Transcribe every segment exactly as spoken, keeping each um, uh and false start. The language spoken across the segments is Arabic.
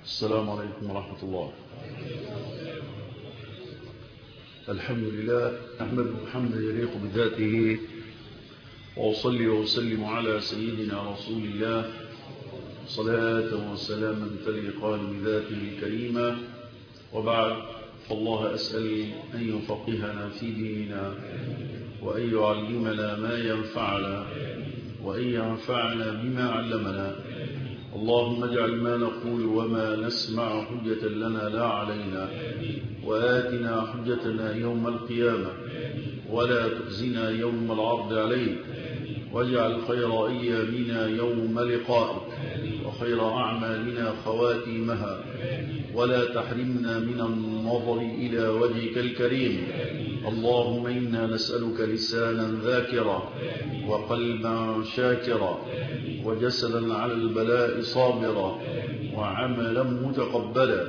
السلام عليكم ورحمة الله. الحمد لله نحمده حمدا يليق بذاته، وأصلي وأسلم على سيدنا رسول الله صلاة وسلاما تليقان بذاته الكريمة. وبعد، فالله أسأل أن يفقهنا في ديننا، وأن يعلمنا ما ينفعنا، وأن ينفعنا بما علمنا. اللهم اجعل ما نقول وما نسمع حجة لنا لا علينا، وآتنا حجتنا يوم القيامة، ولا تخزنا يوم العرض عليك، واجعل خير أيامنا يوم لقائك، وخير أعمالنا خواتيمها، ولا تحرمنا من النظر إلى وجهك الكريم. اللهم إنا نسألك لسانا ذاكرا، وقلبا شاكرا، وجسدا على البلاء صابرا، وعملا متقبلا،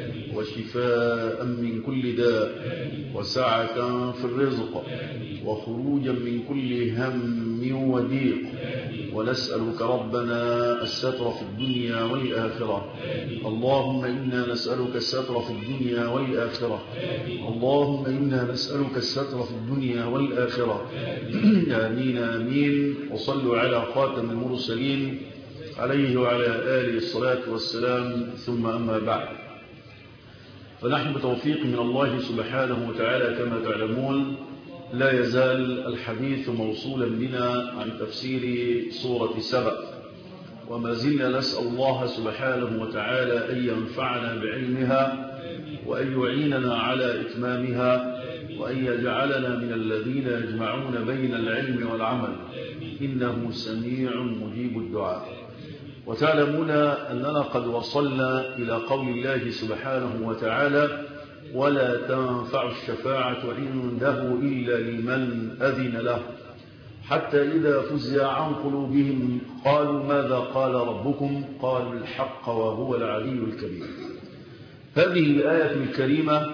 وشفاء من كل داء، وسعة في الرزق، وخروجا من كل هم وضيق. ونسألك ربنا الستر في الدنيا والآخرة. اللهم إنا نسألك الستر في الدنيا والآخرة. اللهم إنا نسألك الستر في الدنيا والآخرة. آمين آمين. وصلوا على خاتم المرسلين عليه وعلى آله الصلاة والسلام. ثم أما بعد، فنحن بتوفيق من الله سبحانه وتعالى كما تعلمون لا يزال الحديث موصولا بنا عن تفسير سورة سبأ، وما زلنا نسأل الله سبحانه وتعالى أن ينفعنا بعلمها، وأن يعيننا على إتمامها، وأن يجعلنا من الذين يجمعون بين العلم والعمل، إنه سميع مجيب الدعاء. وتعلمون أننا قد وصلنا إلى قول الله سبحانه وتعالى: ولا تنفع الشفاعة عنده إلا لمن أذن له، حتى إذا فزع عن قلوبهم قالوا ماذا قال ربكم؟ قالوا الحق وهو العلي الكبير. هذه الآية الكريمة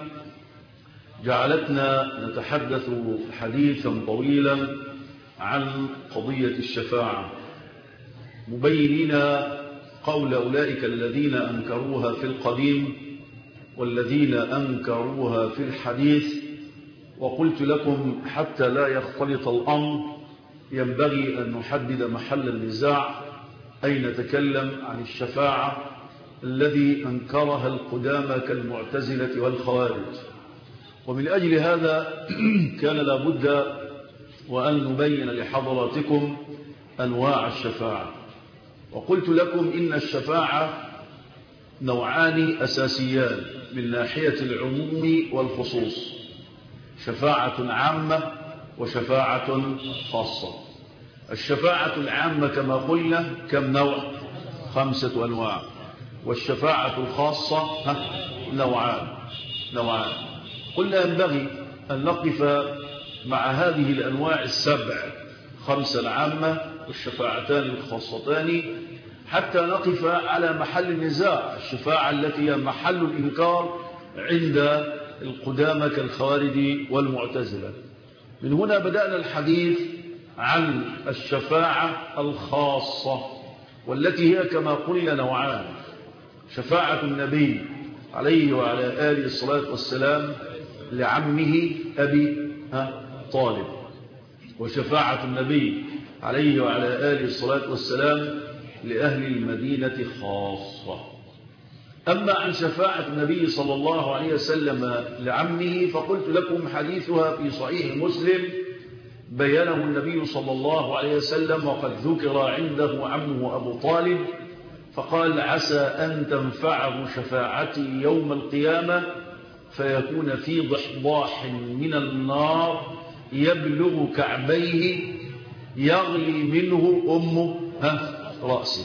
جعلتنا نتحدث حديثا طويلا عن قضية الشفاعة، مبينين قول أولئك الذين أنكروها في القديم والذين أنكروها في الحديث. وقلت لكم حتى لا يختلط الأمر ينبغي أن نحدد محل النزاع، أي نتكلم عن الشفاعة الذي أنكرها القدامى كالمعتزلة والخوارج. ومن أجل هذا كان لابد وأن نبين لحضراتكم أنواع الشفاعة. وقلت لكم إن الشفاعة نوعان أساسيان من ناحية العموم والخصوص: شفاعة عامة وشفاعة خاصة. الشفاعة العامة كما قلنا كم نوع؟ خمسة أنواع. والشفاعة الخاصة نوعان نوعان قلنا ينبغي أن نقف مع هذه الأنواع السبع، خمسة العامة والشفاعتان الخاصتان، حتى نقف على محل النزاع، الشفاعة التي هي محل الإنكار عند القدامى كالخوارج والمعتزلة. من هنا بدأنا الحديث عن الشفاعة الخاصة، والتي هي كما قلنا نوعان: شفاعة النبي عليه وعلى آله الصلاة والسلام لعمه أبي طالب، وشفاعة النبي عليه وعلى آله الصلاة والسلام لأهل المدينة خاصة. أما عن شفاعة النبي صلى الله عليه وسلم لعمه فقلت لكم حديثها في صحيح مسلم، بيانه النبي صلى الله عليه وسلم وقد ذكر عنده عمه أبو طالب، فقال: عسى أن تنفعه شفاعتي يوم القيامة فيكون في ضحضاح من النار يبلغ كعبيه يغلي منه أمه رأسه.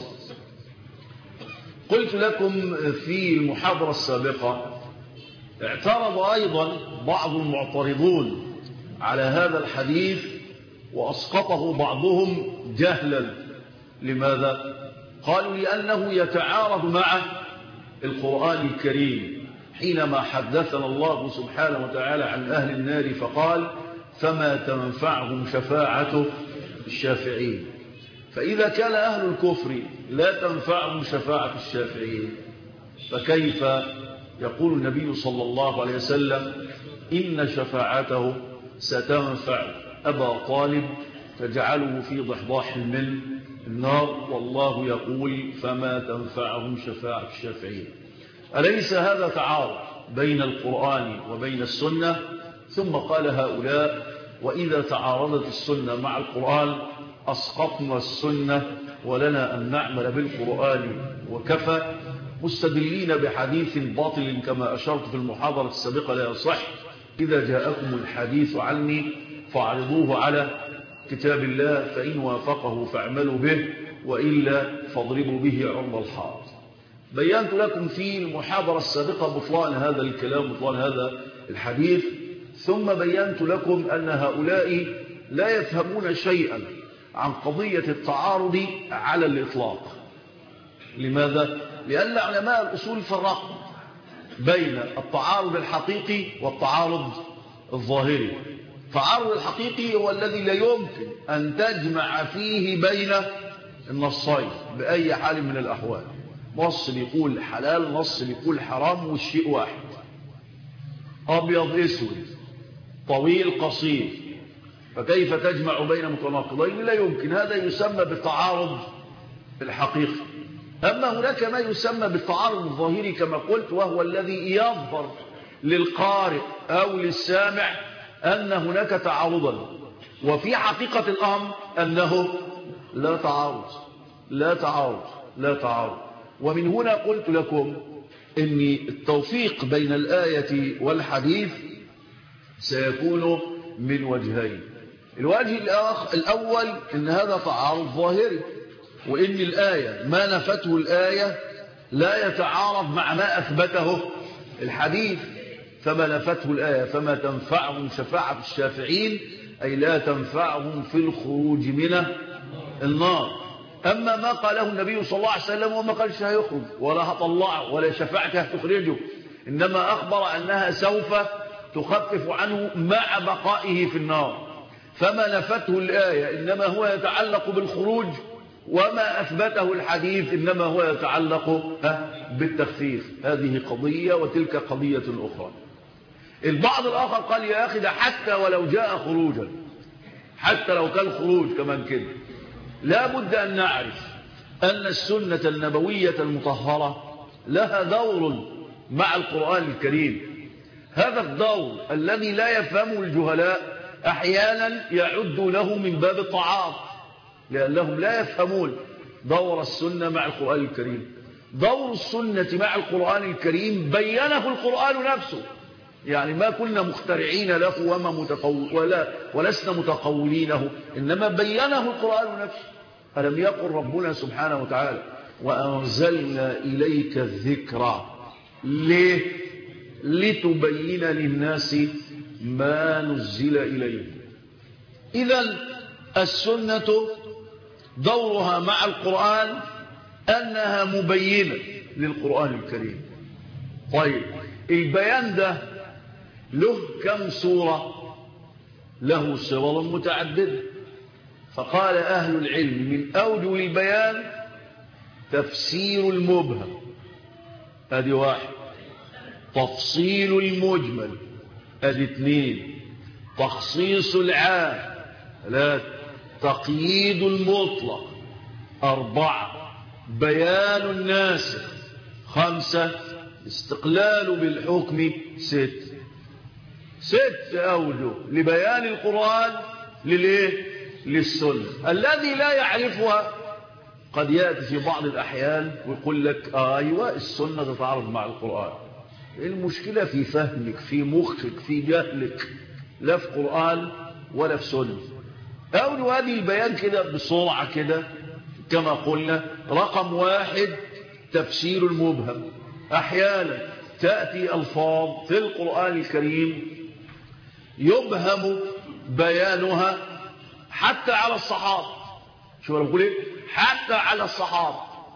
قلت لكم في المحاضرة السابقة اعترض أيضا بعض المعترضون على هذا الحديث وأسقطه بعضهم جهلا. لماذا؟ قالوا: لأنه يتعارض مع القرآن الكريم حينما حدثنا الله سبحانه وتعالى عن أهل النار فقال: فما تنفعهم شفاعة الشافعين. فإذا كان أهل الكفر لا تنفعهم شفاعة الشافعين، فكيف يقول النبي صلى الله عليه وسلم إن شفاعته ستنفع أبا طالب تجعله في ضحضاح من النار، والله يقول فما تنفعهم شفاعة الشافعين. أليس هذا تعارض بين القرآن وبين السنة؟ ثم قال هؤلاء وإذا تعارضت السنة مع القرآن أسقطنا السنة ولنا أن نعمل بالقرآن وكفى، مستدلين بحديث باطل كما أشرت في المحاضرة السابقة لا يصح: إذا جاءكم الحديث عني فاعرضوه على كتاب الله فإن وافقه فاعملوا به وإلا فاضربوا به عرض الحائط. بينت لكم في المحاضرة السابقة بطلان هذا الكلام، بطلان هذا الحديث، ثم بينت لكم أن هؤلاء لا يفهمون شيئا عن قضية التعارض على الإطلاق. لماذا؟ لأن علماء الأصول فرقوا بين التعارض الحقيقي والتعارض الظاهري. التعارض الحقيقي هو الذي لا يمكن أن تجمع فيه بين النصين بأي حال من الأحوال. نص بيقول حلال، نص بيقول حرام، والشيء واحد، أبيض أسود، طويل قصير، فكيف تجمع بين متناقضين؟ لا يمكن. هذا يسمى بالتعارض الحقيقي. أما هناك ما يسمى بالتعارض الظاهري كما قلت، وهو الذي يظهر للقارئ أو للسامع أن هناك تعارضا، وفي حقيقة الأمر أنه لا تعارض لا تعارض لا تعارض. ومن هنا قلت لكم أن التوفيق بين الآية والحديث سيكون من وجهين. الوجه الأول أن هذا تعارض ظاهري، وإن الآية ما نفته الآية لا يتعارض مع ما أثبته الحديث، فما نفته الآية فما تنفعهم شفاعة الشافعين، أي لا تنفعهم في الخروج من النار. أما ما قاله النبي صلى الله عليه وسلم وما قالش هيخرج ولا هطلعه ولا شفاعته هتخرجه، إنما أخبر أنها سوف تخفف عنه مع بقائه في النار. فما نفته الآية إنما هو يتعلق بالخروج، وما أثبته الحديث إنما هو يتعلق بالتخفيف. هذه قضية وتلك قضية أخرى. البعض الآخر قال يا أخي ده حتى ولو جاء خروجا، حتى لو كان خروج كمان كده، لا بد أن نعرف أن السنة النبوية المطهرة لها دور مع القرآن الكريم. هذا الدور الذي لا يفهمه الجهلاء أحيانا يعد له من باب الطعام، لأنهم لا يفهمون دور السنة مع القرآن الكريم. دور السنة مع القرآن الكريم بينه القرآن نفسه، يعني ما كنا مخترعين له وما متقول ولا ولسنا متقولينه، إنما بينه القرآن نفسه. ألم يقل ربنا سبحانه وتعالى وأنزلنا إليك الذكر ليه؟ لتبين للناس ما نزل إليه. إذن السنة دورها مع القرآن أنها مبينة للقرآن الكريم. طيب البيان ده له كم صورة؟ له صور متعددة. فقال أهل العلم من أوجه البيان تفسير المبهم، هذه واحد. تفصيل المجمل، هذه اثنين. تخصيص العام، ثلاثة. تقييد المطلق، أربعة. بيان الناسخ، خمسة. استقلال بالحكم، ست. ست أوجه لبيان القرآن للإيه؟ للسنة. الذي لا يعرفها قد يأتي في بعض الأحيان ويقول لك أيوة السنة تتعارض مع القرآن. المشكلة في فهمك، في مخك، في جهلك، لا في قرآن ولا في سنة. أول هذه البيان كده بسرعة كده كما قلنا. رقم واحد تفسير المبهم. أحيانا تأتي ألفاظ في القرآن الكريم يبهم بيانها حتى على الصحابة. شو أنا بقول إيه؟ حتى على الصحابة،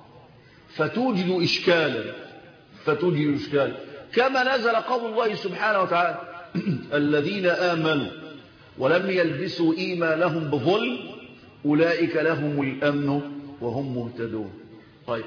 فتوجد إشكالا فتوجد إشكالا كما نزل قول الله سبحانه وتعالى الذين آمنوا ولم يلبسوا إيمانهم بظلم أولئك لهم الأمن وهم مهتدون. طيب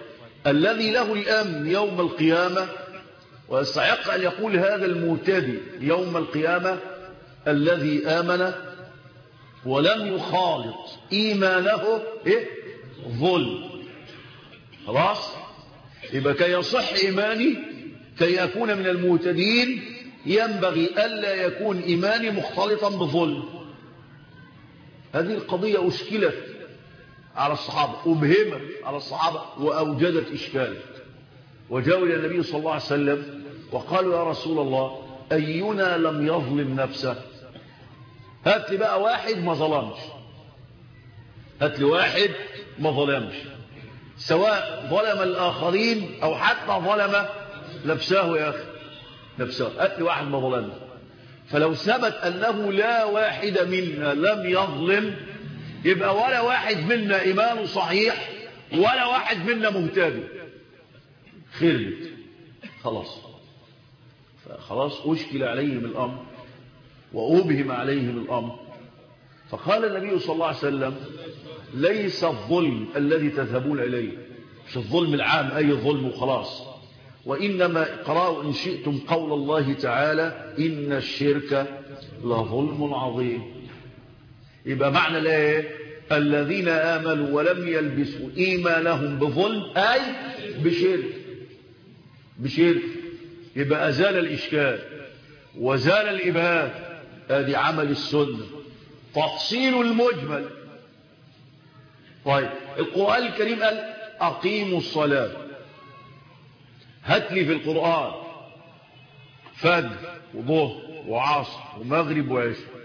الذي له الأمن يوم القيامة، ويستحق أن يقول هذا المهتدي يوم القيامة الذي آمن ولم يخالط إيمانه إيه؟ ظلم. خلاص؟ يبقى كي يصح إيماني، كي أكون من المهتدين، ينبغي ألا يكون إيماني مختلطا بظلم. هذه القضية أشكلت على الصحابة، أبهمت على الصحابة وأوجدت إشكال، وجاءوا إلى النبي صلى الله عليه وسلم وقالوا: يا رسول الله، أينا لم يظلم نفسه؟ هات لي بقى واحد ما ظلمش، هات لي واحد ما ظلمش، سواء ظلم الآخرين أو حتى ظلم نفسه. يا أخي نفسه، هات لي واحد ما ظلمش. فلو ثبت أنه لا واحد منا لم يظلم، يبقى ولا واحد منا إيمانه صحيح ولا واحد منا مهتدي. خربت خلاص. فخلاص أشكل عليهم الأمر وأبهم عليهم الأمر. فقال النبي صلى الله عليه وسلم: ليس الظلم الذي تذهبون إليه، مش الظلم العام أي ظلم وخلاص، وإنما اقرأوا إن شئتم قول الله تعالى: إن الشرك لظلم عظيم. يبقى معنى لا الذين آمنوا ولم يلبسوا إيمانهم بظلم أي بشرك، بشرك. يبقى أزال الإشكال وزال الإبهام. هذه عمل السنة، تفصيل المجمل. طيب القرآن الكريم قال: أقيموا الصلاة. هات لي في القرآن فجر وظهر وعصر ومغرب وعشاء.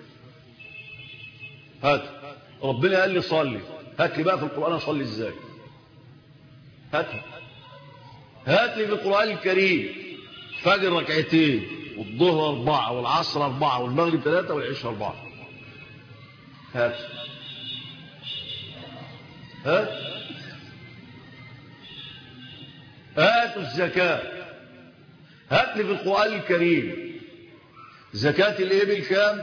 هات. ربنا قال لي صلي، هات لي بقى في القرآن أصلي إزاي؟ هات هات لي في القرآن الكريم فجر ركعتين والظهر أربعة والعصر أربعة والمغرب ثلاثة والعشاء أربعة. هات هات هاتوا الزكاة. هات لي في القرآن الكريم زكاة الإبل كام؟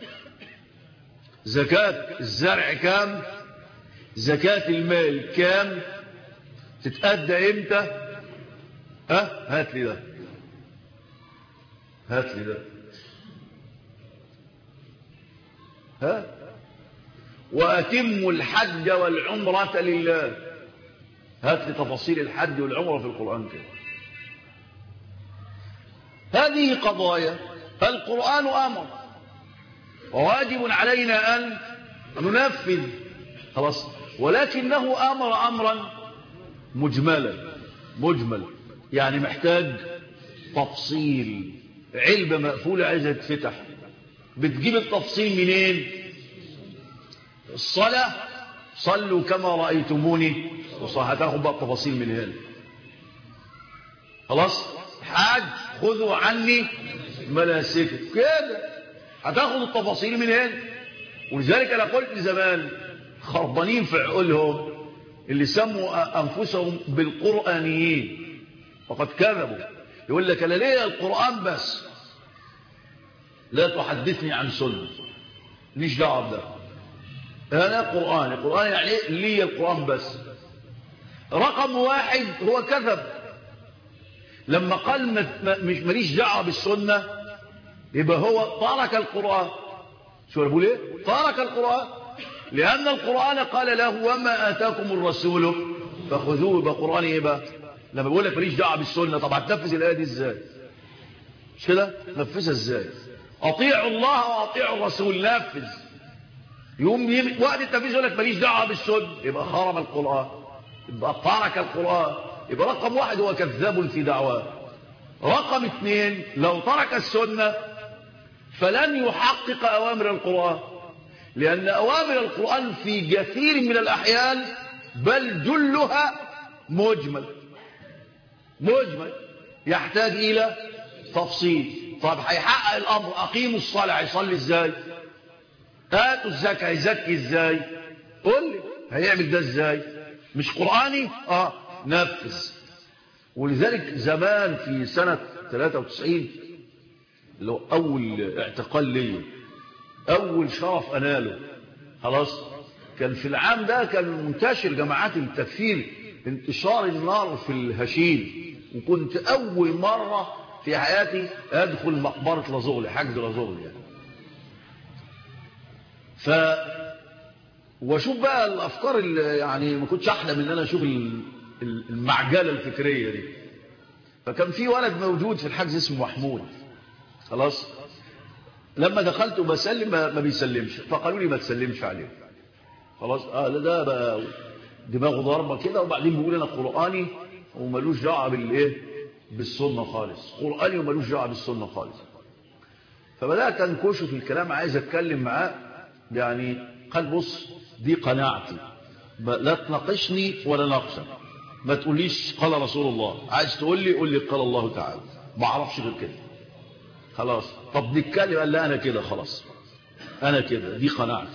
زكاة الزرع كام؟ زكاة المال كام؟ تتأدى امتى؟ ها؟ هات لي ده، هات لي ده. ها؟ وأتموا الحج والعمرة لله. هات لي تفاصيل الحج والعمرة في القرآن كده. هذه قضايا القرآن أمر، وواجب علينا أن ننفذ. خلاص. ولكنه أمر أمرا مجملا، مجمل يعني محتاج تفصيل. علبة مقفولة عايزة تفتح، بتجيب التفصيل منين؟ الصلاة صلوا كما رأيتموني وصح، هتاخد بقى التفاصيل من هنا. خلاص. حاج خذوا عني مناسككم كده، هتاخد التفاصيل من هنا. ولذلك انا قلت زمان خربانين في عقولهم اللي سموا انفسهم بالقرآنيين فقد كذبوا. يقول لك انا ليه القرآن بس، لا تحدثني عن سنة، ليش دعوه بده، انا قرآن. القرآن يعني ايه؟ لي القرآن بس. رقم واحد هو كذب لما قال مش ماليش دعوه بالسنة، يبقى هو ترك القرآن. شو بقول ايه؟ ترك القرآن، لأن القرآن قال له: وما آتاكم الرسول فخذوه. بقرآن ايه بقى؟ لما بيقول لك ماليش دعوه بالسنة، طب هتنفذ الآية دي ازاي؟ مش كده؟ نفذها ازاي؟ اطيعوا الله واطيعوا الرسول، نفذ. يوم وقت التنفيذ يقول لك ماليش دعوه بالسنة، يبقى خرب القرآن، يبقى ترك القرآن. يبقى رقم واحد هو كذاب في دعواه. رقم اثنين، لو ترك السنة فلن يحقق أوامر القرآن، لأن أوامر القرآن في كثير من الأحيان بل جلها مجمل، مجمل يحتاج إلى تفصيل. طب هيحقق الأمر أقيموا الصلاة، هيصلي إزاي؟ آتوا الزكاة، هيزكي إزاي؟ قل لي هيعمل ده إزاي؟ مش قرآني؟ آه نفذ. ولذلك زمان في سنة ثلاثة وتسعين اللي هو أول اعتقال لي، أول شرف أناله، خلاص، كان في العام ده كان منتشر جماعات التكفير انتشار النار في الهشيم، وكنت أول مرة في حياتي أدخل مقبرة لازغلي، حجز لازغلي يعني. ف واشوف بقى الأفكار اللي يعني ما كنتش أحلم إن أنا أشوف المعجلة الفكرية دي. فكان في ولد موجود في الحجز اسمه محمود، خلاص. لما دخلت وبسلم ما بيسلمش، فقالوا لي ما تسلمش عليه، خلاص. اه ده بقى دماغه ضربه كده، وبعدين بيقول انا قرآني ومالوش دعوه بالايه بالسنه خالص، قرآني ومالوش دعوه بالسنه خالص. فبدات انكشه في الكلام، عايز اتكلم معاه يعني. قال بص دي قناعتي، لا تناقشني ولا ناقشك، ما تقوليش قال رسول الله، عايز تقول لي قول لي قال الله تعالى، ما اعرفش غير كده، خلاص. طب نتكلم، قال لا انا كده خلاص، انا كده دي قناعتي.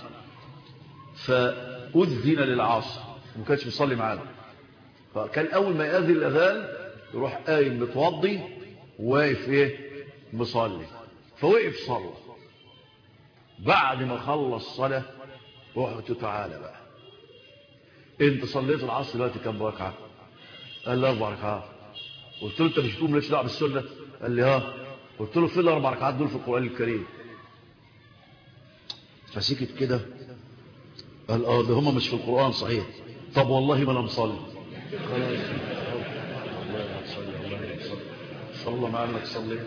فأذن للعصر، ما كانش بيصلي معانا، فكان اول ما يأذن الاذان يروح قايم متوضي وواقف ايه مصلي. فوقف صلى، بعد ما خلص صلاه رحت تعالى بقى انت صليت العصر دلوقتي كام ركعه؟ قال لي اربع ركعات. قلت له انت مش بتقوم ليش دعوه بالسنه؟ قال لي ها. قلت له فين الاربع ركعات دول في القران الكريم؟ فسكت كده، قال اه ده هم مش في القران صحيح. طب والله ما انا مصلي. خلاص الله يصلي الله يصلي صلى الله مع انك صليت.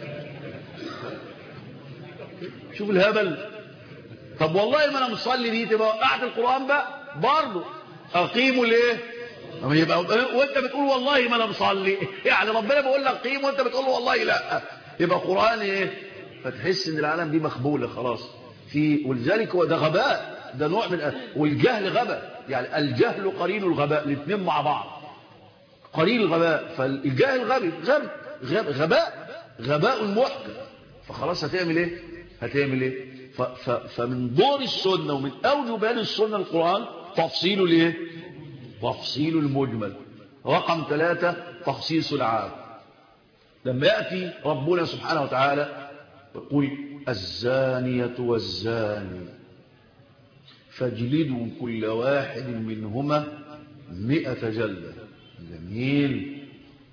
شوف الهبل. طب والله ما انا مصلي دي تبقى وقعت القران بقى برضه. اقيموا ليه؟ يبقى وانت بتقول والله ما انا مصلي، يعني ربنا بيقول لك قيم وانت بتقول له والله لا، يبقى قران ايه؟ فتحس ان العالم دي مخبوله خلاص. في ولذلك هو ده غباء، ده نوع من والجهل غباء، يعني الجهل قرين الغباء، الاثنين مع بعض قرين الغباء. فالجاهل غبي غبي غباء غباء, غباء المحكم. فخلاص هتعمل ايه؟ هتعمل ايه؟ فمن دور السنه ومن اوجه بيان السنه القران تفصيل الايه؟ تفصيل المجمل. رقم ثلاثة تخصيص العام. لما يأتي ربنا سبحانه وتعالى يقول الزانية والزاني فاجلدوا كل واحد منهما مئة جلدة. جميل.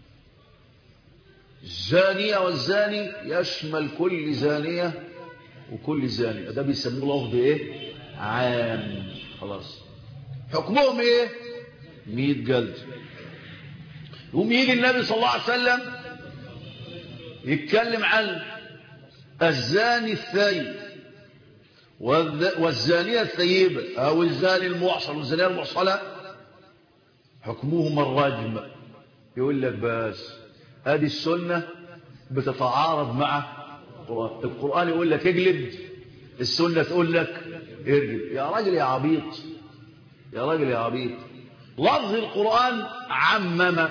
الزانية والزاني يشمل كل زانية وكل زاني، ده بيسموه لفظ ايه؟ عام. خلاص حكمهم ايه؟ مئة جلد. يقوم يجي النبي صلى الله عليه وسلم يتكلم عن الزاني الثيب والزانية الثيبة أو الزاني المحصن والزانية المحصنة حكمهم الرجم. يقول لك بس هذه السنة بتتعارض مع القرآن. القرآن يقول لك اجلد، السنة تقول لك ارجم. يا راجل يا عبيط، يا راجل يا عبيط. لفظ القرآن عمم،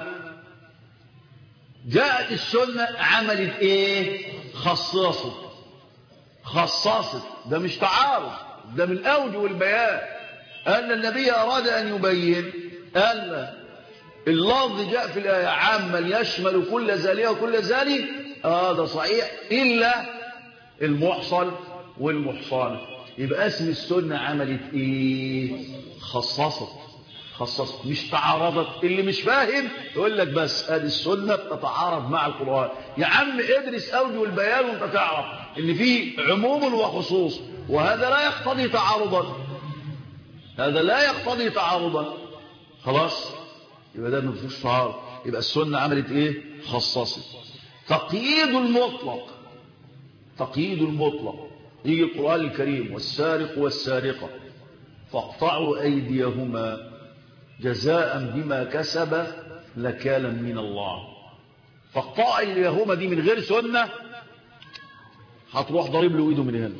جاءت السنة عملت ايه؟ خصصت. خصصت. ده مش تعارض، ده من اوجه البيان ان النبي اراد ان يبين ان اللفظ جاء في الآية عاما يشمل كل زانية وكل زاني. اه ده صحيح، الا المحصن والمحصنة. يبقى اسم السنة عملت ايه؟ خصصت. خصصت مش تعارضت. اللي مش فاهم يقول لك بس ادي السنة بتتعارض مع القرآن. يا عم ادرس اوجه البيان وانت تعرف ان في عموم وخصوص، وهذا لا يقتضي تعارضا، هذا لا يقتضي تعارضا. خلاص يبقى ده مفيش تعارض. يبقى السنة عملت ايه؟ خصصت. تقييد المطلق. تقييد المطلق. يجي القرآن الكريم والسارق والسارقة فاقطعوا أيديهما جزاء بما كسب نكالا من الله. فاقطعوا أيديهما دي من غير سنة هتروح ضريب له ايده من هنا،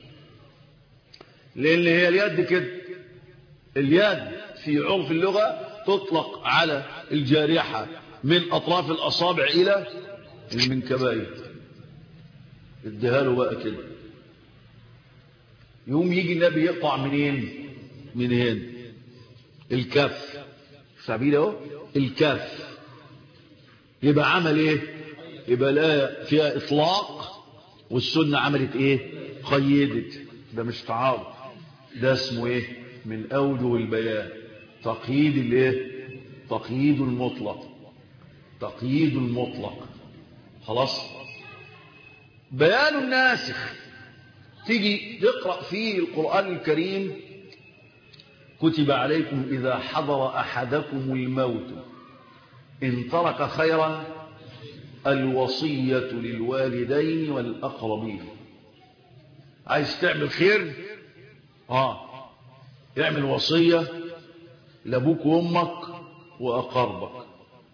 لأن هي اليد كده. اليد في عرف اللغة تطلق على الجارحة من أطراف الأصابع إلى المنكبين. اديها له بقى كده. يوم يجي النبي يقطع منين؟ من هنا الكف. سبيل اهو الكف. يبقى عمل ايه؟ يبقى لا فيها اطلاق والسنه عملت ايه؟ قيدت. ده مش تعارض، ده اسمه ايه؟ من اوجه البيان تقييد الايه؟ تقييد المطلق، تقييد المطلق. خلاص. بيان الناسخ، تيجي تقرأ فيه القرآن الكريم: كتب عليكم إذا حضر أحدكم الموت إن ترك خيرا الوصية للوالدين والأقربين. عايز تعمل خير؟ آه اعمل وصية لأبوك وأمك وأقربك.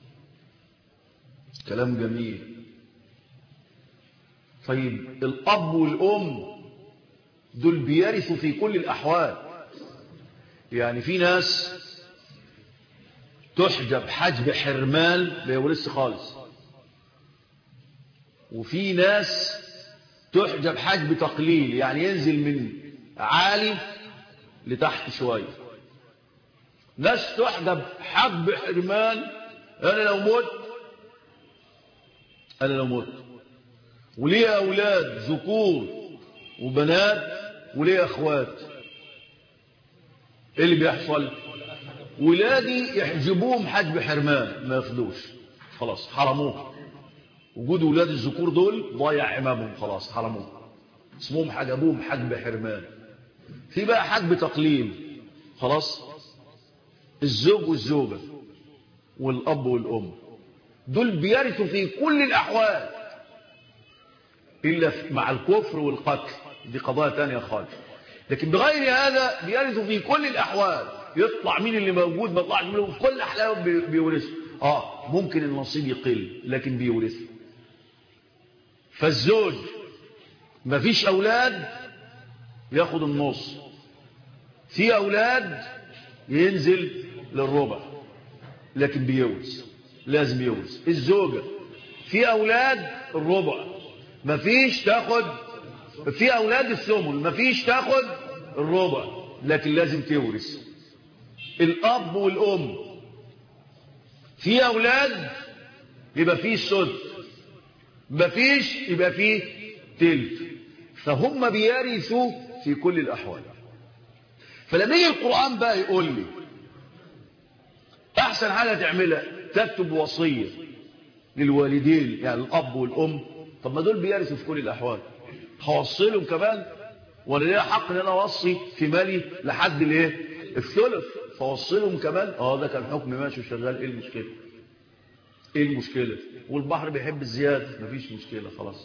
كلام جميل. طيب الأب والأم دول بيرثوا في كل الأحوال. يعني في ناس تحجب حجب حرمان لا يورث خالص، وفي ناس تحجب حجب تقليل، يعني ينزل من عالي لتحت شوية. ناس تحجب حجب حرمان، أنا لو مت أنا لو مت وليه أولاد ذكور وبنات وليه أخوات، إيه اللي بيحصل؟ ولادي يحجبوهم حجب حرمان، ما ياخدوش، خلاص حرموه. وجود ولاد الذكور دول ضايع عمامهم، خلاص حرموه، اسمهم حجبوهم حجب حرمان. في بقى حجب تقليل، خلاص الزوج والزوجة والأب والأم دول بيرثوا في كل الأحوال إلا مع الكفر والقتل، دي قضايا تانية خالص. لكن بغير هذا بيرثوا في كل الأحوال، يطلع مين اللي موجود ما يطلعش منهم، في كل الأحوال بيورثوا. آه ممكن النصيب يقل لكن بيورثوا. فالزوج ما فيش أولاد ياخد النص، في أولاد ينزل للربع لكن بيورث، لازم يورث. الزوجة في أولاد الربع ما فيش تاخد، في أولاد الثمن ما فيش تاخد الربع لكن لازم تورث. الأب والأم في أولاد يبقى فيه السدس، ما فيش يبقى فيه تلت، فهم بيرثوا في كل الأحوال. فلما يجي القرآن بقى يقول لي أحسن حاجة تعملها تكتب وصية للوالدين، يعني الأب والأم، طب ما دول بيرثوا في كل الأحوال، هوصلهم كمان ولا ليه حق ان انا اوصي في مالي لحد الايه الثلث، فوصلهم كمان. اه ده كان حكم ماشي وشغال، ايه المشكله؟ ايه المشكله؟ والبحر بيحب الزياده، مفيش مشكله خلاص.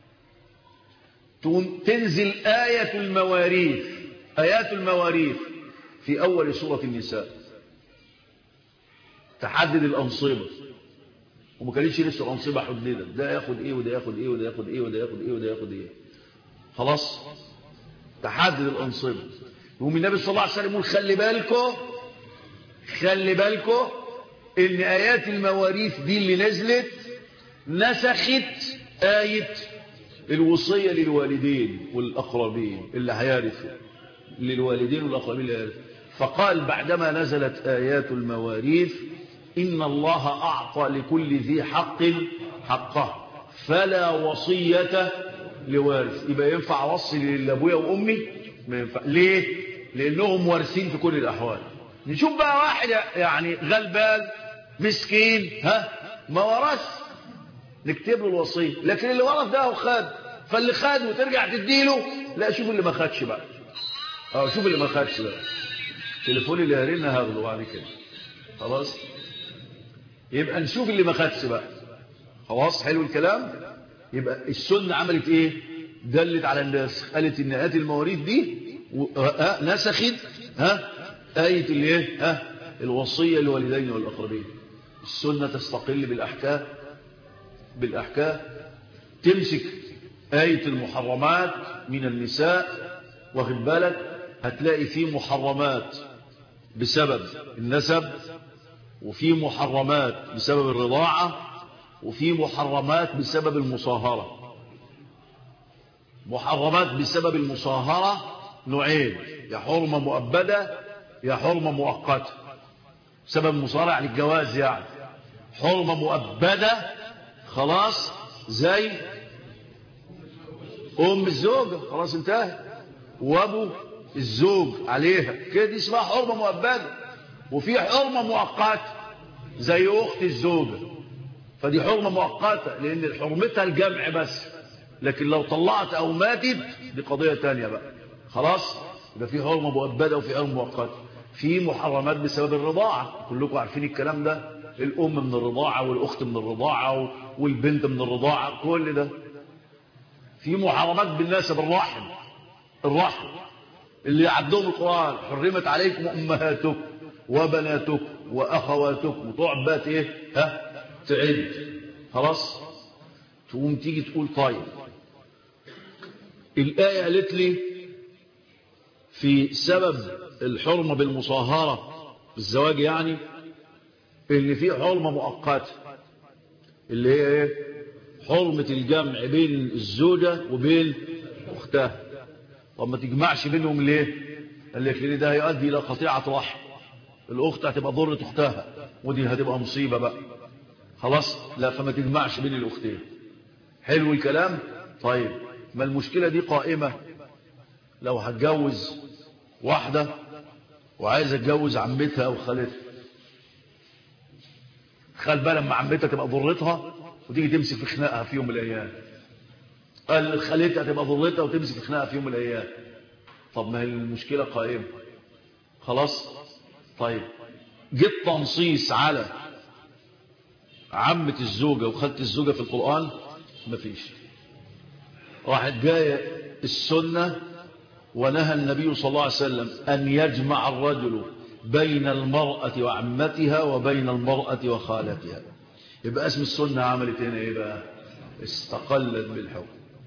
تنزل آية المواريث، آيات المواريث في أول سورة النساء، تحدد الأنصبة، وما كانتش لسه الأنصبة حددت، ده ياخد ايه وده ياخد ايه وده ياخد ايه وده ياخد ايه وده ياخد ايه، خلاص تحدد الأنصبة. يقوم النبي صلى الله عليه وسلم يقول خلي بالكم خلي بالكم ان آيات المواريث دي اللي نزلت نسخت آية الوصية للوالدين والأقربين اللي هيرثوا، للوالدين والأقربين اللي هيرثوا. فقال بعدما نزلت آيات المواريث إن الله أعطى لكل ذي حق حقه فلا وصية لوارث. يبقى ينفع وصي لأبويا وأمي؟ ما ينفع. ليه؟ لأنهم وارثين في كل الأحوال. نشوف بقى واحد يعني غلبان مسكين ها ما ورث، نكتب له الوصية، لكن اللي ورث ده وخد، فاللي خد وترجع تديله، لا شوف اللي ما خدش بقى، اه شوف اللي ما خدش بقى، التليفون اللي هرينا هاخده بعد كده، خلاص يبقى نشوف اللي ما خدش بقى، خلاص حلو الكلام. يبقى السنة عملت ايه؟ دلت على الناس، قالت ان آيات المواريث دي نسخت ها آية الايه ها الوصية للوالدين والأقربين. السنة تستقل بالأحكام بالأحكام تمسك آية المحرمات من النساء، واخد بالك هتلاقي فيه محرمات بسبب النسب، وفي محرمات بسبب الرضاعة، وفي محرمات بسبب المصاهرة. محرمات بسبب المصاهرة نوعين، يا حرمة مؤبدة يا حرمة مؤقتة. بسبب المصاهرة يعني الجواز، يعني حرمة مؤبدة خلاص زي أم الزوجة خلاص انتهى، وأبو الزوج عليها كده، دي اسمها حرمة مؤبدة. وفي حرمة مؤقتة زي أخت الزوجة، فدي حرمة مؤقتة لأن حرمتها الجمع بس، لكن لو طلعت أو ماتت دي قضية تانية بقى. خلاص يبقى في حرمة مؤبدة وفي حرمة مؤقتة. في محرمات بسبب الرضاعة، كلكم عارفين الكلام ده، الأم من الرضاعة والأخت من الرضاعة والبنت من الرضاعة، كل ده. في محرمات بالناس بالرحم، الرحم اللي عندهم القرآن حرمت عليكم أمهاتكم وبناتكم وأخواتكم، وتقعد بقى إيه ها تعد. خلاص تقوم تيجي تقول طيب الآية قالت لي في سبب الحرمة بالمصاهرة في الزواج يعني اللي فيه حرمة مؤقتة اللي هي ايه؟ حرمة الجمع بين الزوجة وبين اختها. طب ما تجمعش بينهم ليه؟ قال لك ليه؟ ده هيؤدي الى قطيعة رحم، الاخت هتبقى ضرة اختها ودي هتبقى مصيبة بقى. خلاص لا، فما تجمعش بين الاختين. حلو الكلام. طيب ما المشكلة دي قائمة لو هتجوز واحدة وعايز اتجوز عمتها او خالتها، خال بقى لما عمتها تبقى ضرتها وتيجي تمسك في خناقها في يوم من الايام، قال خالتها تبقى ضرتها وتمسك في خناقها في يوم من الايام. طب ما هي المشكلة قائمة. خلاص طيب جيت تنصيص على عمة الزوجة وخالة الزوجة في القرآن مفيش. راحت جاية السنة ونهى النبي صلى الله عليه وسلم أن يجمع الرجل بين المرأة وعمتها وبين المرأة وخالتها. يبقى اسم السنة عملت هنا ايه بقى؟ استقلت بالحكم،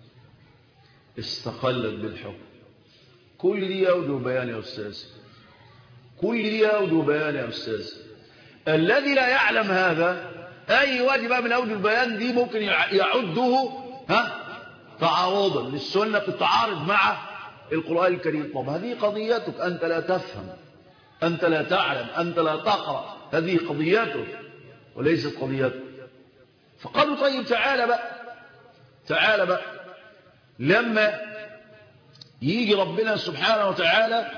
استقلت بالحكم. كل دي أوجه بيان يا أستاذ، كل دي أوجه بيان يا أستاذ. الذي لا يعلم هذا أي وجه من أوجه البيان دي ممكن يعده ها تعارضا للسنة، تتعارض مع القرآن الكريم. طب هذه قضيتك، أنت لا تفهم، أنت لا تعلم، أنت لا تقرأ، هذه قضيتك وليست قضيتك. فقالوا طيب تعالى بقى، تعالى بقى لما يجي ربنا سبحانه وتعالى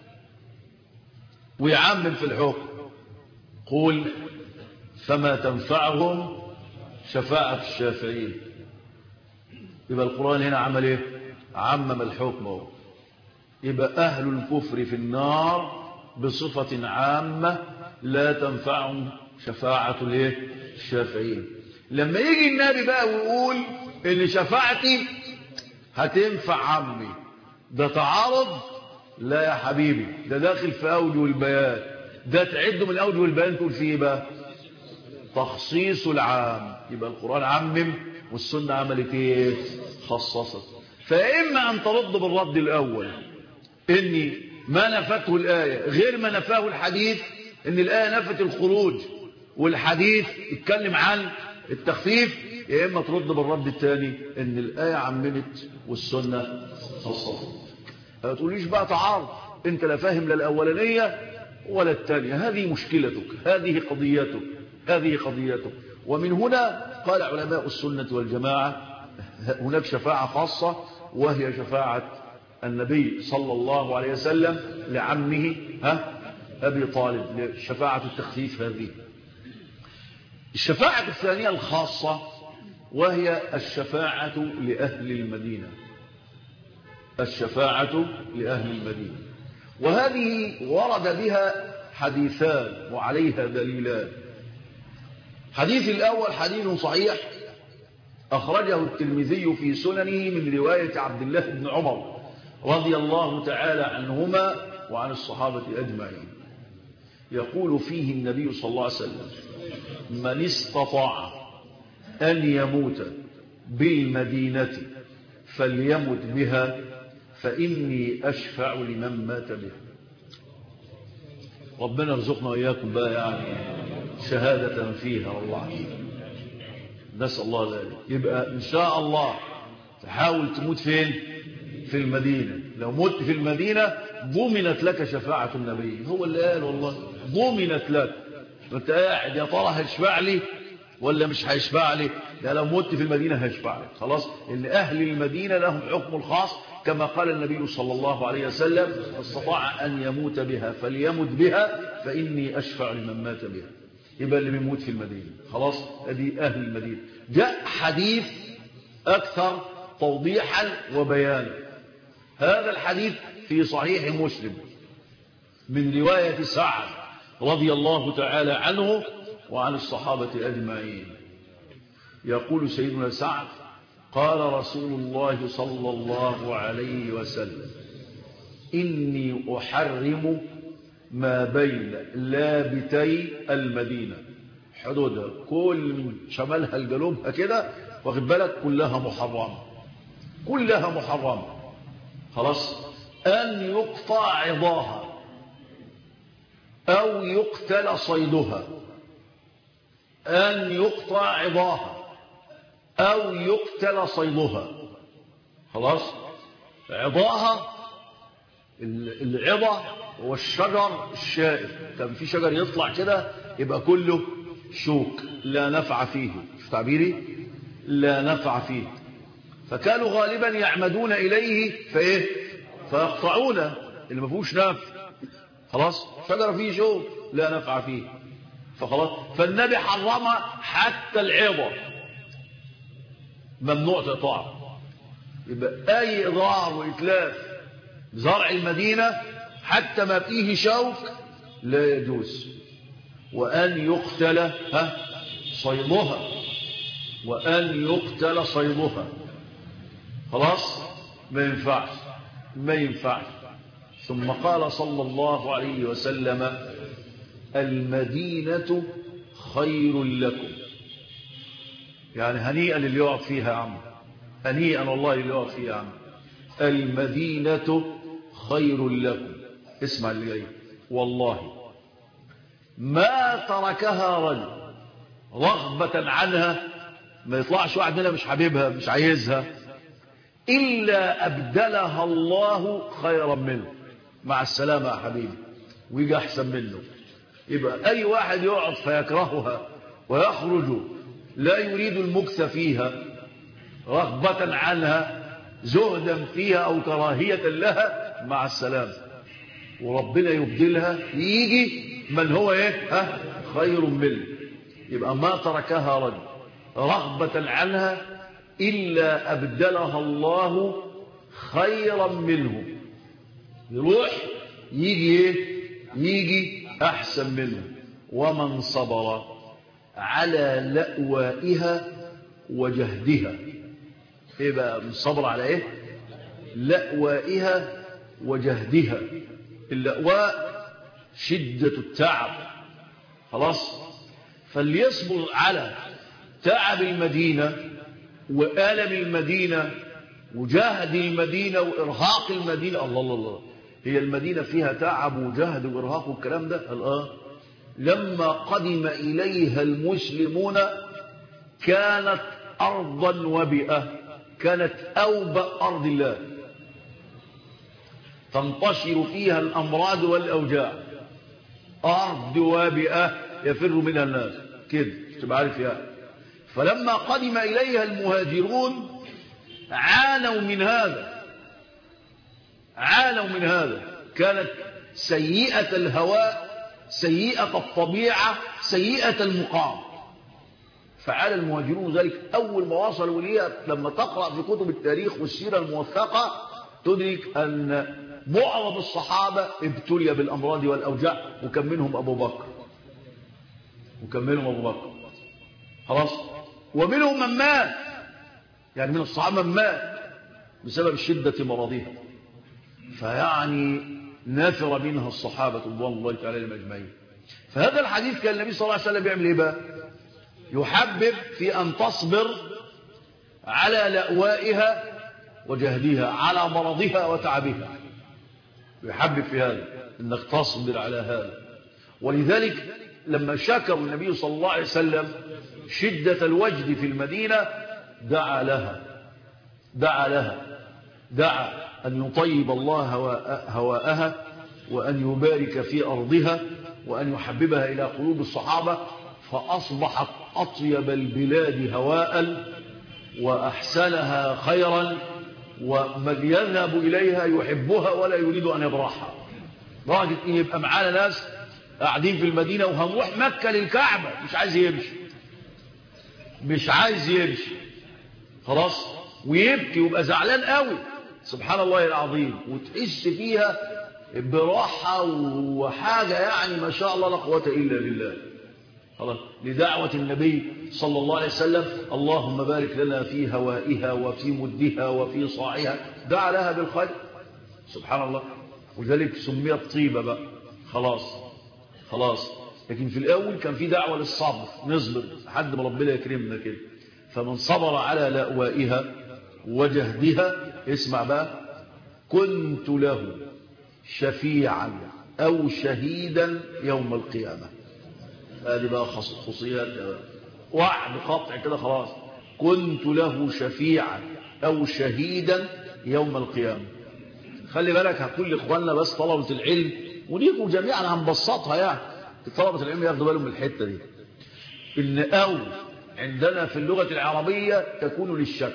ويعمم في الحكم، قول فما تنفعهم شفاعة الشافعين. يبقى القرآن هنا عمل ايه؟ عمم الحكم. يبقى أهل الكفر في النار بصفة عامة لا تنفعهم شفاعة الايه؟ الشافعين. لما يجي النبي بقى ويقول ان شفاعتي هتنفع عمي، ده تعارض؟ لا يا حبيبي، ده داخل في أوجه البيان، ده تعده من أوجه البيان تقول فيه بقى تخصيص العام. يبقى القرآن عمم والسنة عملت ايه؟ خصصت. فإما أن ترد بالرد الأول إن ما نفته الآية غير ما نفاه الحديث، إن الآية نفت الخروج والحديث اتكلم عن التخفيف، يا إما ترد بالرد الثاني إن الآية عممت والسنة خصصت. ما تقوليش بقى تعارض، أنت لا فاهم لا الأولانية ولا الثانية. هذه مشكلتك، هذه قضيتك، هذه قضيتك. ومن هنا قال علماء السنة والجماعة هناك شفاعة خاصة، وهي شفاعة النبي صلى الله عليه وسلم لعمه ها أبي طالب، شفاعة التخفيف. هذه الشفاعة الثانية الخاصة وهي الشفاعة لأهل المدينة، الشفاعة لأهل المدينة. وهذه ورد بها حديثان وعليها دليلان. حديث الأول حديث صحيح أخرجه الترمذي في سننه من رواية عبد الله بن عمر رضي الله تعالى عنهما وعن الصحابة أجمعين. يقول فيه النبي صلى الله عليه وسلم: من استطاع أن يموت بالمدينة فليمت بها فإني أشفع لمن مات بها. ربنا يرزقنا وإياكم بقى يعني شهادة فيها والله، نسأل الله ذلك. يبقى إن شاء الله تحاول تموت فين؟ في المدينة. لو مت في المدينة ضمنت لك شفاعة النبي، هو اللي قال والله ضمنت لك. وانت قاعد يا ترى هيشفع لي ولا مش هيشفع لي؟ لا، لو مت في المدينة هيشفع لك. خلاص، ان اهل المدينة لهم حكم الخاص كما قال النبي صلى الله عليه وسلم: استطاع ان يموت بها فليمت بها فاني اشفع لمن مات بها. يبقى اللي بيموت في المدينة. خلاص، ادي أهل المدينة. جاء حديث أكثر توضيحا وبيانا. هذا الحديث في صحيح مسلم من رواية سعد رضي الله تعالى عنه وعن الصحابة أجمعين. يقول سيدنا سعد: قال رسول الله صلى الله عليه وسلم: إني أحرم ما بين لابتي المدينة، حدودها كل شمالها الجنوبها كده، واخد بالك، كلها محرمة، كلها محرمة. خلاص، أن يقطع عضاها أو يقتل صيدها، أن يقطع عضاها أو يقتل صيدها. خلاص، عضاها، العضة هو الشجر الشائب، كان في شجر يطلع كده يبقى كله شوك لا نفع فيه، شوف تعبيري، لا نفع فيه، فكانوا غالبا يعمدون إليه فإيه فيقطعونه، اللي ما فيهوش نفع. خلاص، شجر فيه شوك لا نفع فيه، فخلاص، فالنبي حرم حتى العضة، ممنوع تقطع. يبقى أي إضرار وإتلاف زرع المدينة حتى ما فيه شوك لا يجوز. وأن يقتل ها صيدها، وأن يقتل صيدها. خلاص، ما ينفعش، ما ينفعش. ثم قال صلى الله عليه وسلم: المدينة خير لكم. يعني هنيئا للي يقعد فيها يا عم، هنيئا والله اللي يقعد فيها يا عم. المدينة خير لكم. اسمع اللي جاي: والله ما تركها رجل رغبة عنها، ما يطلعش واحد منها مش حبيبها مش عايزها، إلا أبدلها الله خيرا منه. مع السلامة يا حبيبي، ويجي أحسن منه. يبقى أي واحد يقعد فيكرهها ويخرج لا يريد المكث فيها رغبة عنها، زهدا فيها أو كراهية لها، مع السلامة، وربنا يبدلها، يجي من هو إيه ها خير منه. يبقى ما تركها رجل رغبة عنها إلا أبدلها الله خيرا منه. يروح يجي إيه يجي أحسن منه. ومن صبر على لأوائها وجهدها. إيه بقى من صبر على إيه؟ لأوائها وجهدها. اللأواء شدة التعب. خلاص، فليصبر على تعب المدينة وآلم المدينة وجهد المدينة وإرهاق المدينة. الله الله الله، هي المدينة فيها تعب وجهد وإرهاق والكلام ده؟ الآن لما قدم إليها المسلمون كانت أرضا وبئة، كانت أوبأ أرض الله، تنتشر فيها الأمراض والأوجاع. أرض وبئة يفر منها الناس كده، تبقى عارف يعني. فلما قدم إليها المهاجرون عانوا من هذا، عانوا من هذا. كانت سيئة الهواء، سيئة الطبيعة، سيئة المقام. فعلى المهاجرون ذلك. أول ما وصلوا ليها، لما تقرأ في كتب التاريخ والسيرة الموثقة تدرك أن معظم الصحابة ابتلي بالأمراض والأوجاع، وكم منهم أبو بكر، وكم منهم أبو بكر. خلاص، ومنهم من مات، يعني من الصحابة من مات بسبب شدة مرضها. فيعني نافر منها الصحابة رضوان الله تعالى عليهم أجمعين. فهذا الحديث كان النبي صلى الله عليه وسلم بيعمل ايه بقى؟ يحبب في أن تصبر على لأوائها وجهدها، على مرضها وتعبها. يحبب في هذا انك تصبر على هذا. ولذلك لما شكر النبي صلى الله عليه وسلم شدة الوجد في المدينة دعا لها، دعا لها دعا أن يطيب الله هواءها، وأن يبارك في أرضها، وأن يحببها إلى قلوب الصحابة، فأصبحت أطيب البلاد هواء وأحسنها خيرا، ومن يذهب إليها يحبها ولا يريد أن يبرحها. درجة إن يبقى معانا ناس قاعدين في المدينة وهنروح مكة للكعبة، مش عايز يمشي، مش عايز يمشي خلاص، ويبكي ويبقى زعلان قوي، سبحان الله العظيم، وتحس فيها براحة وحاجة يعني ما شاء الله لا قوة إلا بالله. خلاص، لدعوة النبي صلى الله عليه وسلم اللهم بارك لنا في هوائها وفي مدها وفي صاعها، دعا لها بالخير سبحان الله، ولذلك سميت طيبة بقى. خلاص خلاص، لكن في الأول كان في دعوة للصبر، نصبر لحد ما ربنا يكرمنا كده. فمن صبر على لأوائها وجهدها، اسمع بقى، كنت له شفيعا أو شهيدا يوم القيامة. هذه بقى خصوصيات وعد قطع كده خلاص، كنت له شفيعا أو شهيدا يوم القيامة. خلي بالك، هقول لإخواننا بس طلبة العلم وليكم جميعا هنبسطها، يعني طلبة العلم ياخدوا بالهم من الحتة دي، إن أو عندنا في اللغة العربية تكون للشك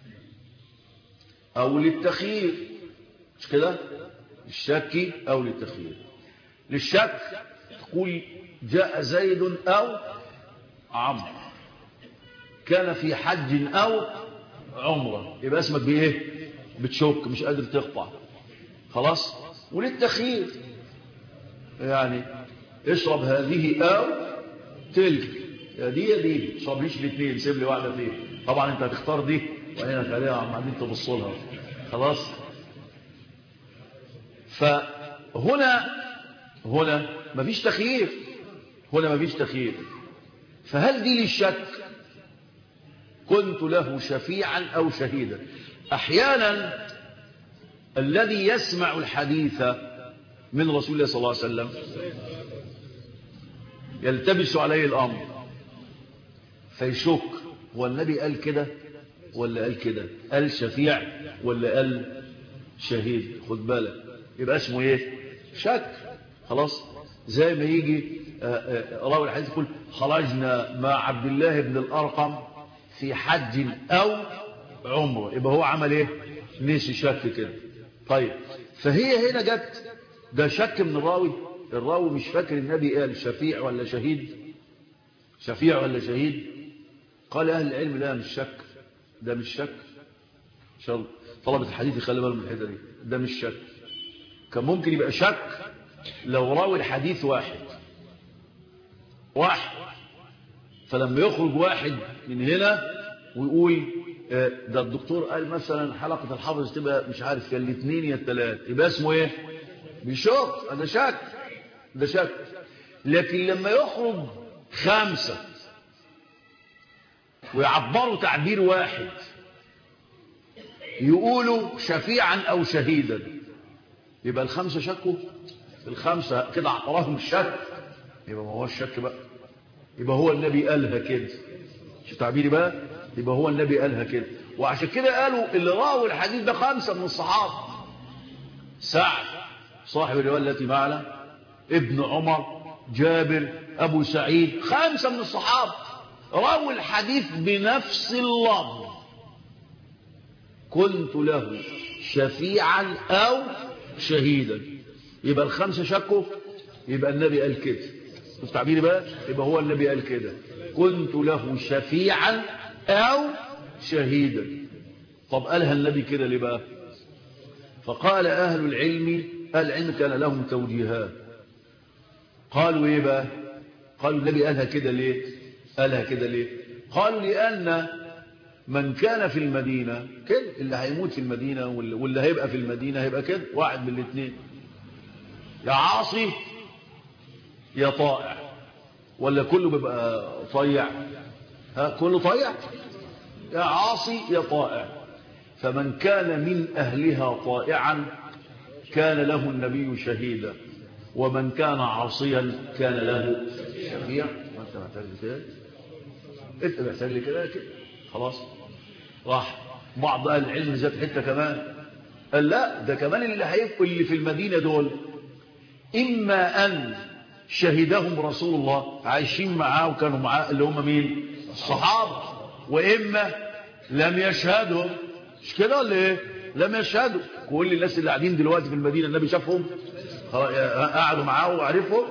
أو للتخيير، مش كده؟ للشك أو للتخيير. للشك تقول جاء زيد أو عمرو، كان في حج أو عمرة، يبقى اسمك بإيه؟ بتشك، مش قادر تقطع خلاص. وللتخيير يعني اشرب هذه أو تلك، يا دي يا دي، اشرب ليش الاثنين، سيب لي واحدة فيه. طبعا انت هتختار دي وعينك عليها عمالين تبصوا لها خلاص. فهنا هنا مفيش تخيير، هنا مفيش تخيير. فهل دي للشك؟ كنت له شفيعا أو شهيدا. أحيانا الذي يسمع الحديث من رسول الله صلى الله عليه وسلم يلتبس عليه الأمر فيشك، هو النبي قال كده ولا قال كده، قال شفيع ولا قال شهيد، خد بالك، يبقى اسمه ايه؟ شك خلاص. زي ما يجي راوي الحديث يقول خرجنا مع عبد الله بن الأرقم في حج أو عمره، يبقى هو عمل ايه؟ نسي، شك كده. طيب، فهي هنا جت ده شك من الراوي، الراوي مش فاكر النبي قال شفيع ولا شهيد، شفيع ولا شهيد. قال أهل العلم لا، مش شك، ده مش شك. إن شاء الله طلبة الحديث يخلي بالهم من الحته دي، ده مش شك. كان ممكن يبقى شك لو راوي الحديث واحد واحد، فلما يخرج واحد من هنا ويقول ده الدكتور قال مثلا حلقة الحافظ تبقى مش عارف يا الاثنين يا الثلاث، يبقى اسمه ايه؟ بيشك، ده شك، ده شك. لكن لما يخرج خمسة ويعبروا تعبير واحد يقولوا شفيعا أو شهيدا، يبقى الخمسة شكوا، الخمسة كده عطراهم الشك، يبقى ما هو الشك بقى، يبقى هو النبي قالها كده. شو تعبيري بقى؟ يبقى هو النبي قالها كده. وعشان كده قالوا اللي راوا الحديث ده خمسة من الصحابة، سعد صاحب الرواية التي معنا، ابن عمر، جابر، أبو سعيد، خمسة من الصحابة راوا الحديث بنفس اللفظ، كنت له شفيعا أو شهيدا. يبقى الخمسة شكوا، يبقى النبي قال كده. شوف تعبيري بقى، يبقى هو النبي قال كده، كنت له شفيعا أو شهيدا. طب قالها النبي كده ليه بقى؟ فقال أهل العلم، أهل العلم كان لهم توجيهات. قالوا ايه بقى؟ قالوا النبي قالها كده ليه؟ قالها كده ليه؟ قالوا لأن من كان في المدينة كده، اللي هيموت في المدينة واللي هيبقى في المدينة هيبقى كده، واحد من الاثنين، يا عاصي يا طائع، ولا كله بيبقى طيع؟ ها، كله طيع، يا عاصي يا طائع. فمن كان من أهلها طائعا كان له النبي شهيدا، ومن كان عاصيا كان له شفيع. وانت محتاج كده، انت محتاج كده كده خلاص. راح بعض اهل العلم ذات حته كمان قال لا، ده كمان اللي هيبقوا اللي في المدينه دول اما ان شهدهم رسول الله عايشين معاه وكانوا معاه، اللي هم مين؟ الصحابه، واما لم يشهدوا، مش كده ولا ايه؟ لم يشهدوا. كل الناس اللي قاعدين دلوقتي في المدينه النبي شافهم، قعدوا معاه وعرفهم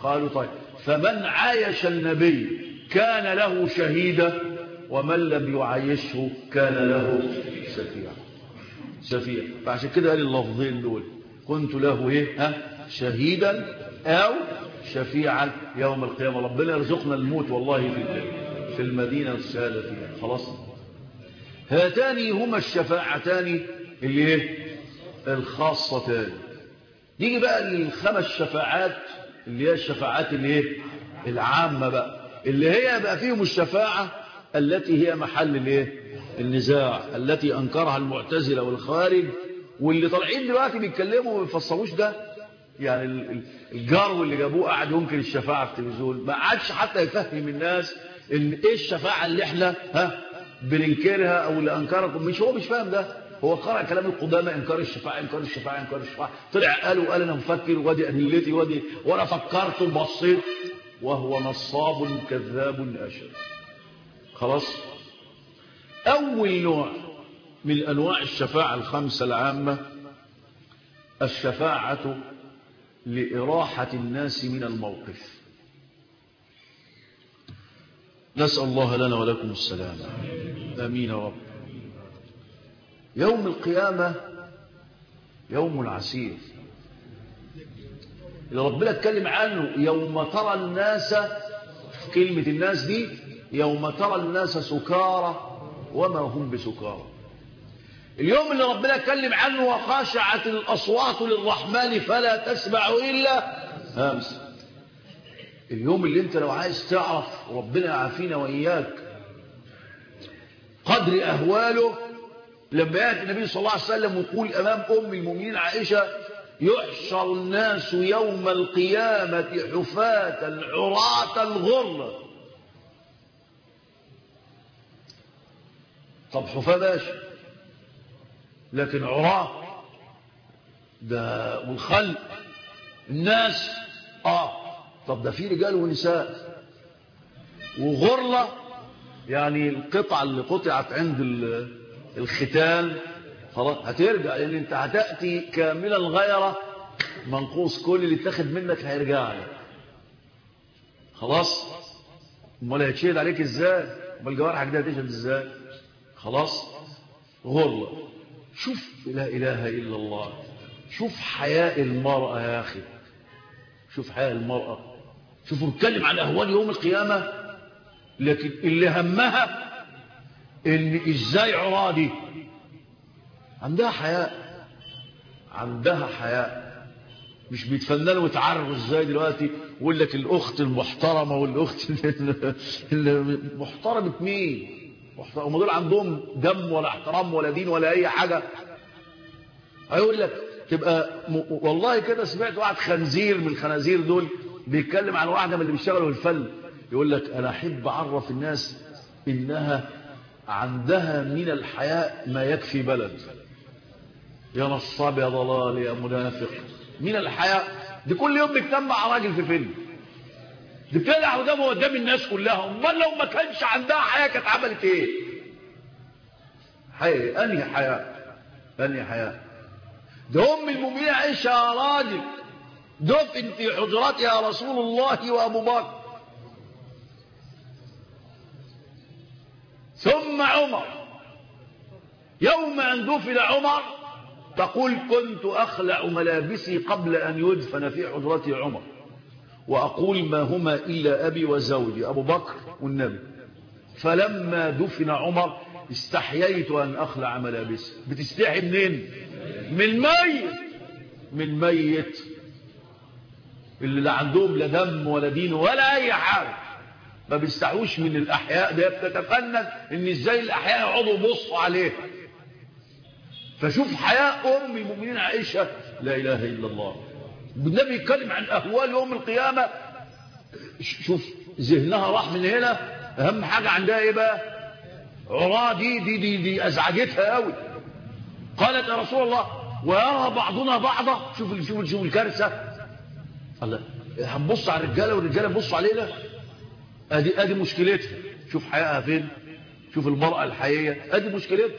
قالوا طيب فمن عايش النبي كان له شهيدا ومن لم يعايشه كان له شفيعا شفيع. فعشان كده قال اللفظين دول كنت له ايه ها شهيدا او شفيعا يوم القيامه. ربنا يرزقنا الموت والله في في المدينه الشهاده فيها. خلاص هاتان هما الشفاعتان اللي ايه الخاصتان. يجي بقى الخمس شفاعات اللي هي الشفاعات اللي ايه العامه بقى اللي هي بقى فيهم الشفاعه التي هي محل الايه النزاع التي انكرها المعتزله والخوارج واللي طالعين دلوقتي بيتكلموا وما بيفسروش ده. يعني الجار اللي جابوه قاعد ينكر الشفاعه في التلفزيون ما عادش حتى يفهم الناس ان ايه الشفاعه اللي احنا ها بننكرها او اللي انكركم. مش هو مش فاهم ده. هو قرأ كلام القدامى انكار الشفاعه انكار الشفاعه انكار الشفاعه طلع قال وقال انا مفكر وادي ادلتي وادي وانا فكرت وبصيت وهو نصاب كذاب اشر. خلاص أول نوع من أنواع الشفاعة الخمسة العامة الشفاعة لإراحة الناس من الموقف. نسأل الله لنا ولكم السلام. آمين يا رب. يوم القيامة يوم عسير اللي ربنا اتكلم عنه يوم ترى الناس كلمة الناس دي يوم ترى الناس سكارى وما هم بسكارى. اليوم اللي ربنا اتكلم عنه وخاشعت الأصوات للرحمن فلا تسمع إلا همس. اليوم اللي انت لو عايز تعرف ربنا يعافينا وإياك قدر أهواله لما يأتي النبي صلى الله عليه وسلم ويقول أمام أم المؤمنين عائشة يحشر الناس يوم القيامة حفاة عراة الغر. طب حفاة باشا لكن عراة ده والخلق الناس اه طب ده في رجال ونساء وغرلة يعني القطعة اللي قطعت عند الختان خلاص هترجع لان انت هتأتي كامل الغيرة منقوص كل اللي اتاخد منك هيرجع لك. خلاص امال هيتشهد عليك ازاي؟ امال جوارحك دي هتشهد ازاي؟ خلاص غرلة. شوف لا اله الا الله. شوف حياء المرأة يا اخي. شوف حياء المرأة. شوفوا نتكلم عن اهوال يوم القيامة لكن اللي همها ان ازاي عرادي عندها حياء عندها حياء مش بيتفننوا ويتعرضوا ازاي دلوقتي ويقول لك الاخت المحترمه والاخت المحترمه مين هم دول عندهم دم ولا احترام ولا دين ولا اي حاجه. هيقول لك تبقى م... والله كده سمعت واحد خنزير من الخنازير دول بيتكلم عن واحده من اللي بيشتغلوا في الفن يقول لك انا احب اعرف الناس انها عندها من الحياء ما يكفي بلد. يا نصاب يا ضلال يا منافق. من الحياء دي كل يوم بتجمع راجل في فيلم دي بتلع قدامه قدام الناس كلها. امال لو ما كانش عندها حياء كانت عملت ايه؟ حياء انهي حياء انهي حياء ده ام المؤمنين عائشه يا راجل دفن في حجرتها رسول الله وابو بكر ثم عمر. يوم ان دفن عمر تقول كنت أخلع ملابسي قبل أن يدفن في حجرتي عمر وأقول ما هما إلا أبي وزوجي أبو بكر والنبي. فلما دفن عمر استحييت أن أخلع ملابسي. بتستحي منين؟ من ميت من ميت اللي لا عندهم لا دم ولا دين ولا أي حاجة ما بيستحوش من الأحياء ده. بتتفنن إن إزاي الأحياء يقعدوا يبصوا عليه. فشوف حياء أم المؤمنين عائشة لا إله إلا الله. النبي يتكلم عن أهوال يوم القيامة. شوف ذهنها راح من هنا أهم حاجة عندها إيه بقى؟ عراة دي دي دي, دي أزعجتها قوي. قالت يا رسول الله ويرى بعضنا بعضا. شوف شوف شوف الكارثة. الله هنبص على الرجالة والرجالة بصوا علينا. أدي أدي مشكلتها. شوف حياءها فين. شوف المرأة الحقيقية أدي مشكلتها.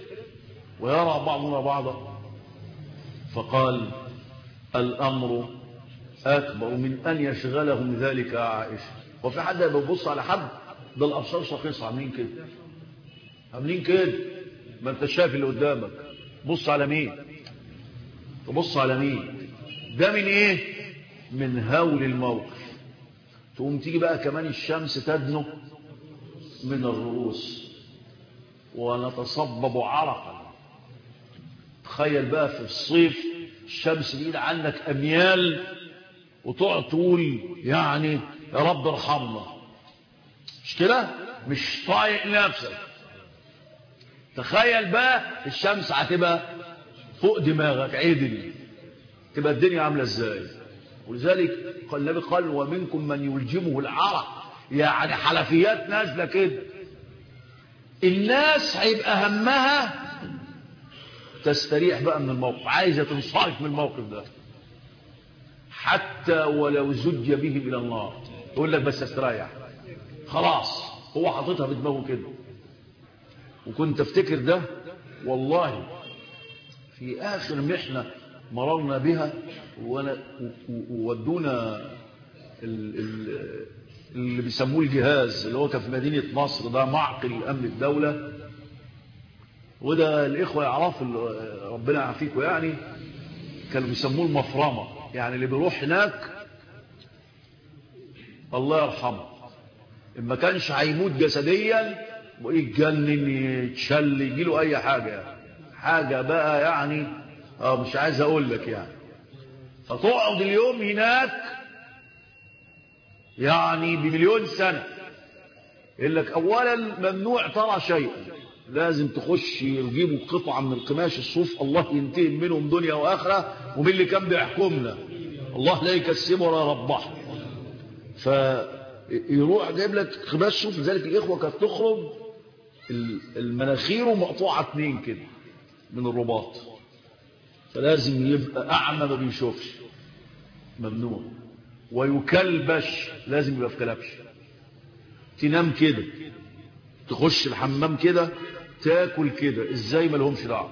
ويرى بعضنا بعضا. فقال الأمر أكبر من أن يشغلهم ذلك عائشة. وفي حد بيبص على حد؟ ده الأبصار شخيصة عاملين كده، عاملين كده. ما انت شايف اللي قدامك، بص على مين؟ تبص على مين؟ ده من ايه؟ من هول الموقف. تقوم تيجي بقى كمان الشمس تدنو من الرؤوس ونتصبب عرقا. تخيل بقى في الصيف الشمس بعيد عنك أميال وتقعد تقول يعني يا رب ارحمنا، مش كده؟ مش طايق نفسك. تخيل بقى الشمس هتبقى فوق دماغك عدل، تبقى الدنيا عامله ازاي؟ ولذلك قال النبي قال ومنكم من يلجمه العرق، يعني حلفيات نازله كده. الناس هيبقى همها تستريح بقى من الموقف، عايزه تنصرف من الموقف ده حتى ولو زج به الى النار. يقول لك بس استريح خلاص، هو حاططها في دماغه كده. وكنت افتكر ده والله في اخر محنه مررنا بها، وودونا اللي بيسموه الجهاز اللي هو كان في مدينه نصر، ده معقل امن الدوله. وده الاخوه يعرفوا ربنا يعافيكم، يعني كانوا بيسموه المفرمه، يعني اللي بيروح هناك الله يرحمه إما كانش هيموت جسديا ويتجنن يتشل يجيله اي حاجه، يعني حاجه بقى يعني اه مش عايز اقول لك يعني. فتقعد اليوم هناك يعني بمليون سنه. يقول لك اولا ممنوع ترى شيئا، لازم تخش يجيبوا قطعه من القماش الصوف الله ينتقم منهم دنيا واخره، ومن اللي كان بيحكمنا الله لا يكسبه ولا يربحه. فيروح جايب لك قماش صوف. لذلك الاخوه كانت تخرج المناخير مقطوعه اتنين كده من الرباط، فلازم يبقى اعمى ما بيشوفش، ممنوع. ويكلبش، لازم يبقى في كلبش. تنام كده، تخش الحمام كده، تاكل كده، ازاي ما لهمش دعوه.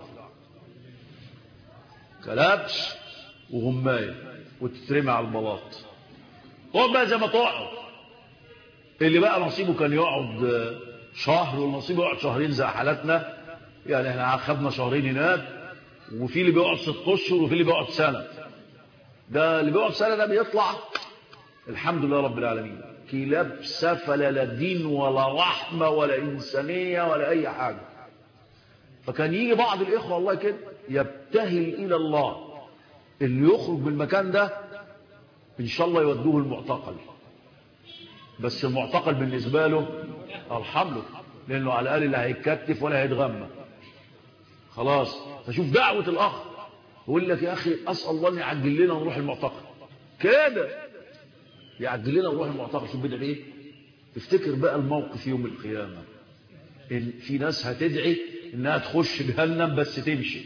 كلبش وغمايه وتترمي على البلاط. تقعد بقى زي ما تقعد. اللي بقى نصيبه كان يقعد شهر والنصيبه يقعد شهرين زي حالتنا، يعني احنا خدنا شهرين هناك، وفي اللي بيقعد ست اشهر وفي اللي بيقعد سنه. ده اللي بيقعد سنه ده بيطلع الحمد لله رب العالمين كلاب سفل، لا دين ولا رحمه ولا انسانيه ولا اي حاجه. فكان يجي بعض الاخوه والله كده يبتهل الى الله اللي يخرج من المكان ده ان شاء الله يودوه المعتقل، بس المعتقل بالنسبه له ارحم له، لانه على الاقل لا هيتكتف ولا هيتغمى خلاص. فشوف دعوه الاخ يقول لك يا اخي اسال الله ان يعجل لنا ونروح المعتقل كده، يعجل لنا ونروح المعتقل. شوف بدعي ايه؟ افتكر بقى الموقف يوم القيامه، ان في ناس هتدعي انها تخش جهنم بس تمشي،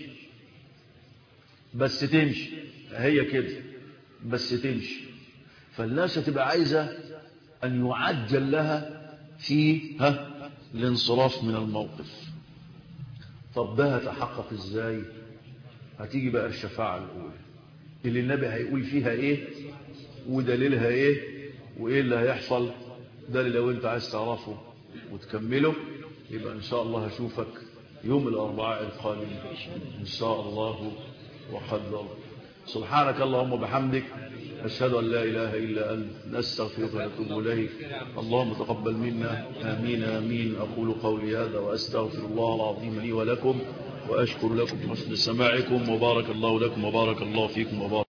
بس تمشي هي كده بس تمشي. فالناس هتبقى عايزه ان يعجل لها في ها الانصراف من الموقف. طب ده هتحقق ازاي؟ هتيجي بقى الشفاعه الاولى اللي النبي هيقول فيها ايه ودليلها ايه وايه اللي هيحصل. ده اللي لو انت عايز تعرفه وتكمله يبقى ان شاء الله هشوفك يوم الاربعاء القادم ان شاء الله وقدر. سبحانك اللهم وبحمدك، أشهد أن لا إله إلا أنت، نستغفرك ونتوب إليك. اللهم تقبل منا، آمين آمين. أقول قولي هذا وأستغفر الله العظيم لي ولكم، وأشكر لكم حسن سماعكم، وبارك الله لكم وبارك الله فيكم وبارك